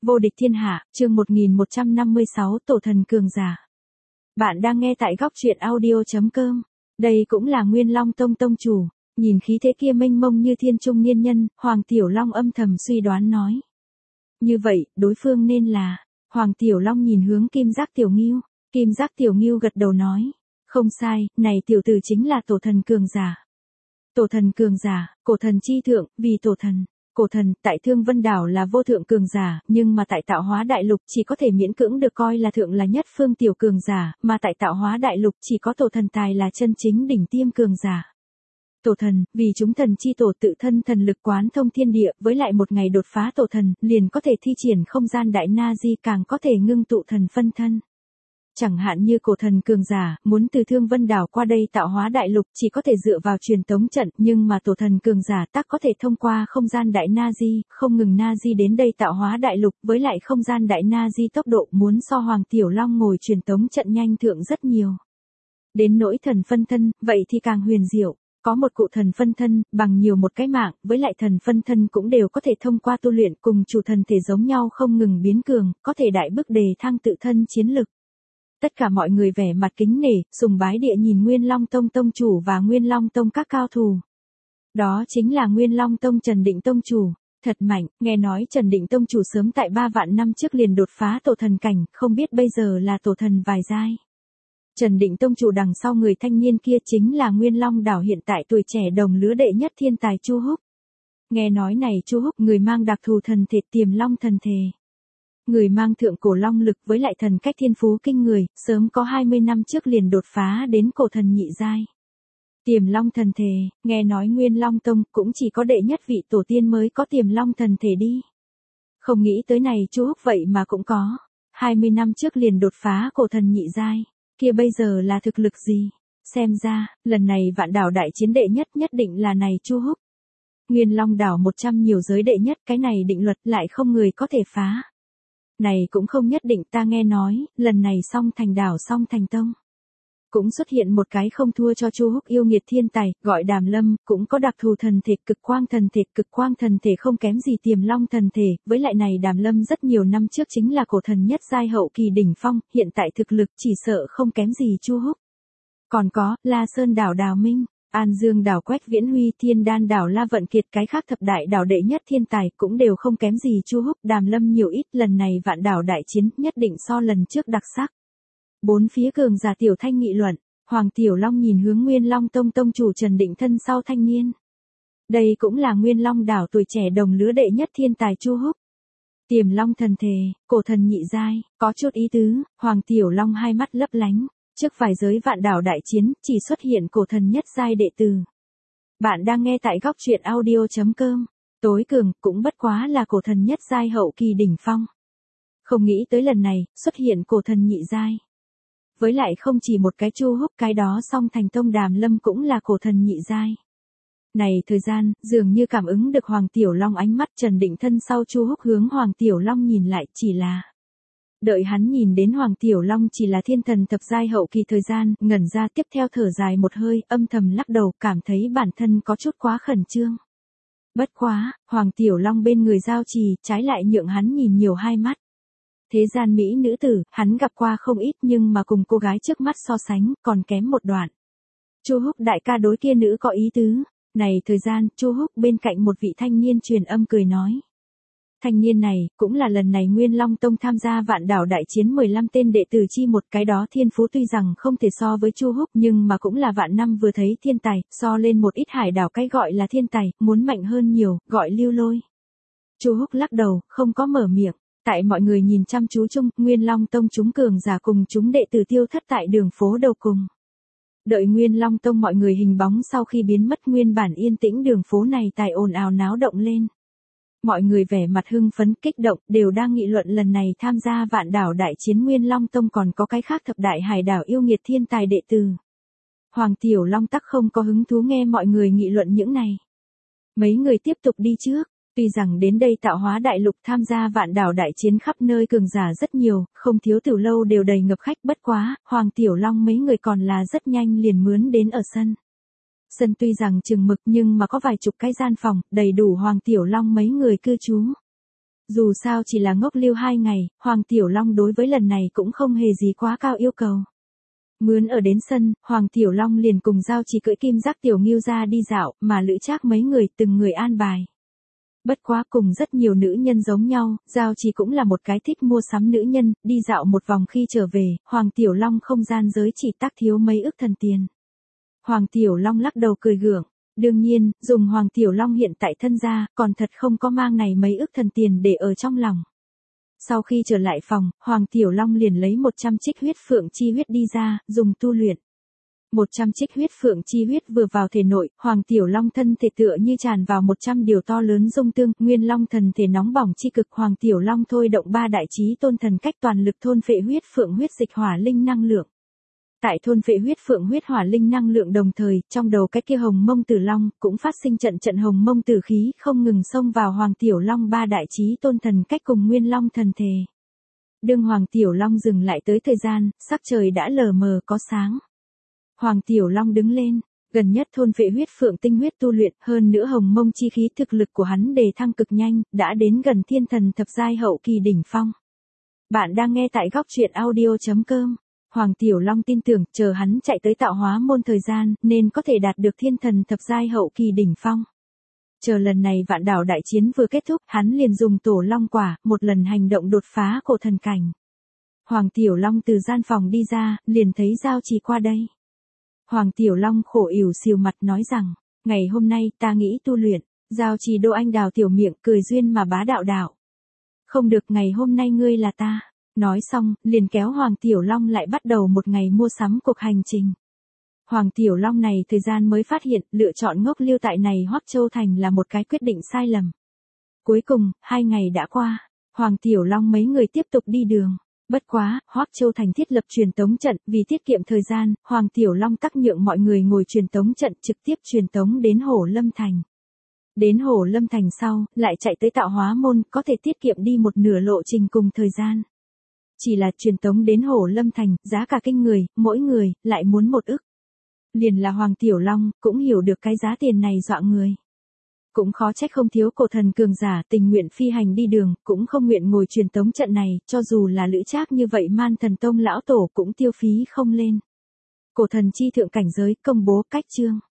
Vô địch thiên hạ, chương 1156 tổ thần cường giả. Bạn đang nghe tại góc truyện audio.com. Đây cũng là Nguyên Long Tông tông chủ, nhìn khí thế kia mênh mông như thiên trung niên nhân, Hoàng Tiểu Long âm thầm suy đoán nói. Như vậy, đối phương nên là, Hoàng Tiểu Long nhìn hướng Kim Giác Tiểu Ngưu, Kim Giác Tiểu Ngưu gật đầu nói. Không sai, này tiểu tử chính là tổ thần cường giả. Tổ thần cường giả, cổ thần chi thượng, vì tổ thần. Cổ thần, tại Thương Vân Đảo là vô thượng cường giả, nhưng mà tại Tạo Hóa Đại Lục chỉ có thể miễn cưỡng được coi là thượng là nhất phương tiểu cường giả, mà tại Tạo Hóa Đại Lục chỉ có tổ thần tài là chân chính đỉnh tiêm cường giả. Tổ thần, vì chúng thần chi tổ tự thân thần lực quán thông thiên địa, với lại một ngày đột phá tổ thần, liền có thể thi triển không gian đại na di, càng có thể ngưng tụ thần phân thân. Chẳng hạn như cổ thần cường giả, muốn từ Thương Vân Đảo qua đây Tạo Hóa Đại Lục chỉ có thể dựa vào truyền tống trận, nhưng mà tổ thần cường giả tác có thể thông qua không gian đại na di, không ngừng na di đến đây Tạo Hóa Đại Lục, với lại không gian đại na di tốc độ muốn so Hoàng Tiểu Long ngồi truyền tống trận nhanh thượng rất nhiều. Đến nỗi thần phân thân, vậy thì càng huyền diệu. Có một cụ thần phân thân, bằng nhiều một cái mạng, với lại thần phân thân cũng đều có thể thông qua tu luyện cùng chủ thần thể giống nhau không ngừng biến cường, có thể đại bức đề thăng tự thân chiến lực. Tất cả mọi người vẻ mặt kính nể, sùng bái địa nhìn Nguyên Long Tông tông chủ và Nguyên Long Tông các cao thủ. Đó chính là Nguyên Long Tông Trần Định tông chủ, thật mạnh, nghe nói Trần Định tông chủ sớm tại 3 vạn năm trước liền đột phá tổ thần cảnh, không biết bây giờ là tổ thần vài giai. Trần Định tông chủ đằng sau người thanh niên kia chính là Nguyên Long Đảo hiện tại tuổi trẻ đồng lứa đệ nhất thiên tài Chu Húc. Nghe nói này Chu Húc người mang đặc thù thần thể Tiềm Long thần thể. Người mang thượng cổ long lực với lại thần cách thiên phú kinh người, sớm có 20 năm trước liền đột phá đến cổ thần nhị giai. Tiềm Long thần thể, nghe nói Nguyên Long Tông cũng chỉ có đệ nhất vị tổ tiên mới có Tiềm Long thần thể đi. Không nghĩ tới này Chu Húc vậy mà cũng có, 20 năm trước liền đột phá cổ thần nhị giai, kia bây giờ là thực lực gì? Xem ra, lần này Vạn Đảo đại chiến đệ nhất nhất định là này Chu Húc. Nguyên Long Đảo 100 nhiều giới đệ nhất, cái này định luật lại không người có thể phá. Này cũng không nhất định, ta nghe nói, lần này Song Thành Đảo Song Thành Tông cũng xuất hiện một cái không thua cho Chu Húc yêu nghiệt thiên tài, gọi Đàm Lâm, cũng có đặc thù thần thể, cực quang thần thể không kém gì Tiềm Long thần thể, với lại này Đàm Lâm rất nhiều năm trước chính là cổ thần nhất giai hậu kỳ đỉnh phong, hiện tại thực lực chỉ sợ không kém gì Chu Húc. Còn có, La Sơn Đảo Đào Minh, An Dương Đảo Quách Viễn Huy, Thiên Đan Đảo La Vận Kiệt, cái khác thập đại đảo đệ nhất thiên tài cũng đều không kém gì Chu Húc. Đàm Lâm nhiều ít, lần này Vạn Đảo đại chiến nhất định so lần trước đặc sắc. Bốn phía cường giả tiểu thanh nghị luận, Hoàng Tiểu Long nhìn hướng Nguyên Long Tông tông chủ Trần Định thân sau thanh niên. Đây cũng là Nguyên Long Đảo tuổi trẻ đồng lứa đệ nhất thiên tài Chu Húc. Tiềm Long thần thể, cổ thần nhị giai, có chút ý tứ. Hoàng Tiểu Long hai mắt lấp lánh. Trước vài giới Vạn Đảo đại chiến, chỉ xuất hiện cổ thần nhất giai đệ tử. Bạn đang nghe tại góc truyện audio.com. Tối cường cũng bất quá là cổ thần nhất giai hậu kỳ đỉnh phong. Không nghĩ tới lần này, xuất hiện cổ thần nhị giai. Với lại không chỉ một cái Chu Húc, cái đó Song Thành Tông Đàm Lâm cũng là cổ thần nhị giai. Này thời gian, dường như cảm ứng được Hoàng Tiểu Long ánh mắt, Trần Định thân sau Chu Húc hướng Hoàng Tiểu Long nhìn lại, chỉ là đợi hắn nhìn đến Hoàng Tiểu Long chỉ là thiên thần thập giai hậu kỳ thời gian, ngẩn ra, tiếp theo thở dài một hơi, âm thầm lắc đầu, cảm thấy bản thân có chút quá khẩn trương. Bất quá, Hoàng Tiểu Long bên người giao trì, trái lại nhượng hắn nhìn nhiều hai mắt. Thế gian mỹ nữ tử, hắn gặp qua không ít, nhưng mà cùng cô gái trước mắt so sánh, còn kém một đoạn. Chu Húc đại ca đối kia nữ có ý tứ. Này thời gian, Chu Húc bên cạnh một vị thanh niên truyền âm cười nói. Thanh niên này, cũng là lần này Nguyên Long Tông tham gia Vạn Đảo đại chiến 15 tên đệ tử chi một, cái đó thiên phú tuy rằng không thể so với Chu Húc, nhưng mà cũng là vạn năm vừa thấy thiên tài, so lên một ít hải đảo cái gọi là thiên tài, muốn mạnh hơn nhiều, gọi Lưu Lôi. Chu Húc lắc đầu, không có mở miệng. Tại mọi người nhìn chăm chú chung, Nguyên Long Tông chúng cường giả cùng chúng đệ tử tiêu thất tại đường phố đầu cùng. Đợi Nguyên Long Tông mọi người hình bóng sau khi biến mất, nguyên bản yên tĩnh đường phố này tài ồn ào náo động lên. Mọi người vẻ mặt hưng phấn kích động, đều đang nghị luận lần này tham gia Vạn Đảo đại chiến Nguyên Long Tông còn có cái khác thập đại hải đảo yêu nghiệt thiên tài đệ tử. Hoàng Tiểu Long tắc không có hứng thú nghe mọi người nghị luận những này. Mấy người tiếp tục đi trước. Tuy rằng đến đây Tạo Hóa Đại Lục tham gia Vạn Đảo đại chiến khắp nơi cường giả rất nhiều, không thiếu tiểu lâu đều đầy ngập khách, bất quá, Hoàng Tiểu Long mấy người còn là rất nhanh liền mướn đến ở sân. Sân tuy rằng chừng mực nhưng mà có vài chục cái gian phòng, đầy đủ Hoàng Tiểu Long mấy người cư trú. Dù sao chỉ là ngốc lưu 2 ngày, Hoàng Tiểu Long đối với lần này cũng không hề gì quá cao yêu cầu. Mướn ở đến sân, Hoàng Tiểu Long liền cùng Giao Chỉ cưỡi Kim Giác Tiểu Ngưu ra đi dạo, mà Lữ Trác mấy người từng người an bài. Bất quá cùng rất nhiều nữ nhân giống nhau, Giao Chỉ cũng là một cái thích mua sắm nữ nhân, đi dạo một vòng khi trở về, Hoàng Tiểu Long không gian giới chỉ tác thiếu mấy ức thần tiền. Hoàng Tiểu Long lắc đầu cười gượng. Đương nhiên, dùng Hoàng Tiểu Long hiện tại thân gia, còn thật không có mang này mấy ức thần tiền để ở trong lòng. Sau khi trở lại phòng, Hoàng Tiểu Long liền lấy 100 trích huyết phượng chi huyết đi ra, dùng tu luyện. 100 trích huyết phượng chi huyết vừa vào thể nội, Hoàng Tiểu Long thân thể tựa như tràn vào 100 điều to lớn dung tương, Nguyên Long thần thể nóng bỏng chi cực, Hoàng Tiểu Long thôi động 3 đại chí tôn thần cách toàn lực thôn phệ huyết phượng huyết dịch hỏa linh năng lượng. Tại thôn phệ huyết phượng huyết hỏa linh năng lượng đồng thời, trong đầu cái kia hồng mông tử long, cũng phát sinh trận trận hồng mông tử khí, không ngừng xông vào Hoàng Tiểu Long 3 đại chí tôn thần cách cùng Nguyên Long thần thể. Đương Hoàng Tiểu Long dừng lại tới thời gian, sắc trời đã lờ mờ có sáng. Hoàng Tiểu Long đứng lên, gần nhất thôn phệ huyết phượng tinh huyết tu luyện, hơn nữa hồng mông chi khí thực lực của hắn đề thăng cực nhanh, đã đến gần thiên thần thập giai hậu kỳ đỉnh phong. Bạn đang nghe tại góc truyện audio.com. Hoàng Tiểu Long tin tưởng, chờ hắn chạy tới tạo hóa môn thời gian, nên có thể đạt được thiên thần thập giai hậu kỳ đỉnh phong. Chờ lần này vạn đảo đại chiến vừa kết thúc, hắn liền dùng tổ long quả, một lần hành động đột phá cổ thần cảnh. Hoàng Tiểu Long từ gian phòng đi ra, liền thấy Giao Chỉ qua đây. Hoàng Tiểu Long khổ ỉu xìu mặt nói rằng, ngày hôm nay ta nghĩ tu luyện. Giao Chỉ đô anh đào tiểu miệng cười duyên mà bá đạo đạo. Không được, ngày hôm nay ngươi là ta. Nói xong, liền kéo Hoàng Tiểu Long lại bắt đầu một ngày mua sắm cuộc hành trình. Hoàng Tiểu Long này thời gian mới phát hiện, lựa chọn ngốc lưu tại này Hoắc Châu Thành là một cái quyết định sai lầm. Cuối cùng, 2 ngày đã qua, Hoàng Tiểu Long mấy người tiếp tục đi đường. Bất quá, Hoắc Châu Thành thiết lập truyền tống trận, vì tiết kiệm thời gian, Hoàng Tiểu Long tắc nhượng mọi người ngồi truyền tống trận trực tiếp truyền tống đến Hổ Lâm Thành. Đến Hổ Lâm Thành sau, lại chạy tới tạo hóa môn, có thể tiết kiệm đi một nửa lộ trình cùng thời gian. Chỉ là truyền tống đến Hổ Lâm Thành, giá cả kinh người, mỗi người, lại muốn 1 ức. Liền là Hoàng Tiểu Long, cũng hiểu được cái giá tiền này dọa người. Cũng khó trách không thiếu cổ thần cường giả tình nguyện phi hành đi đường, cũng không nguyện ngồi truyền tống trận này, cho dù là Lữ Trác như vậy Man Thần Tông lão tổ cũng tiêu phí không lên. Cổ thần chi thượng cảnh giới công bố cách chương.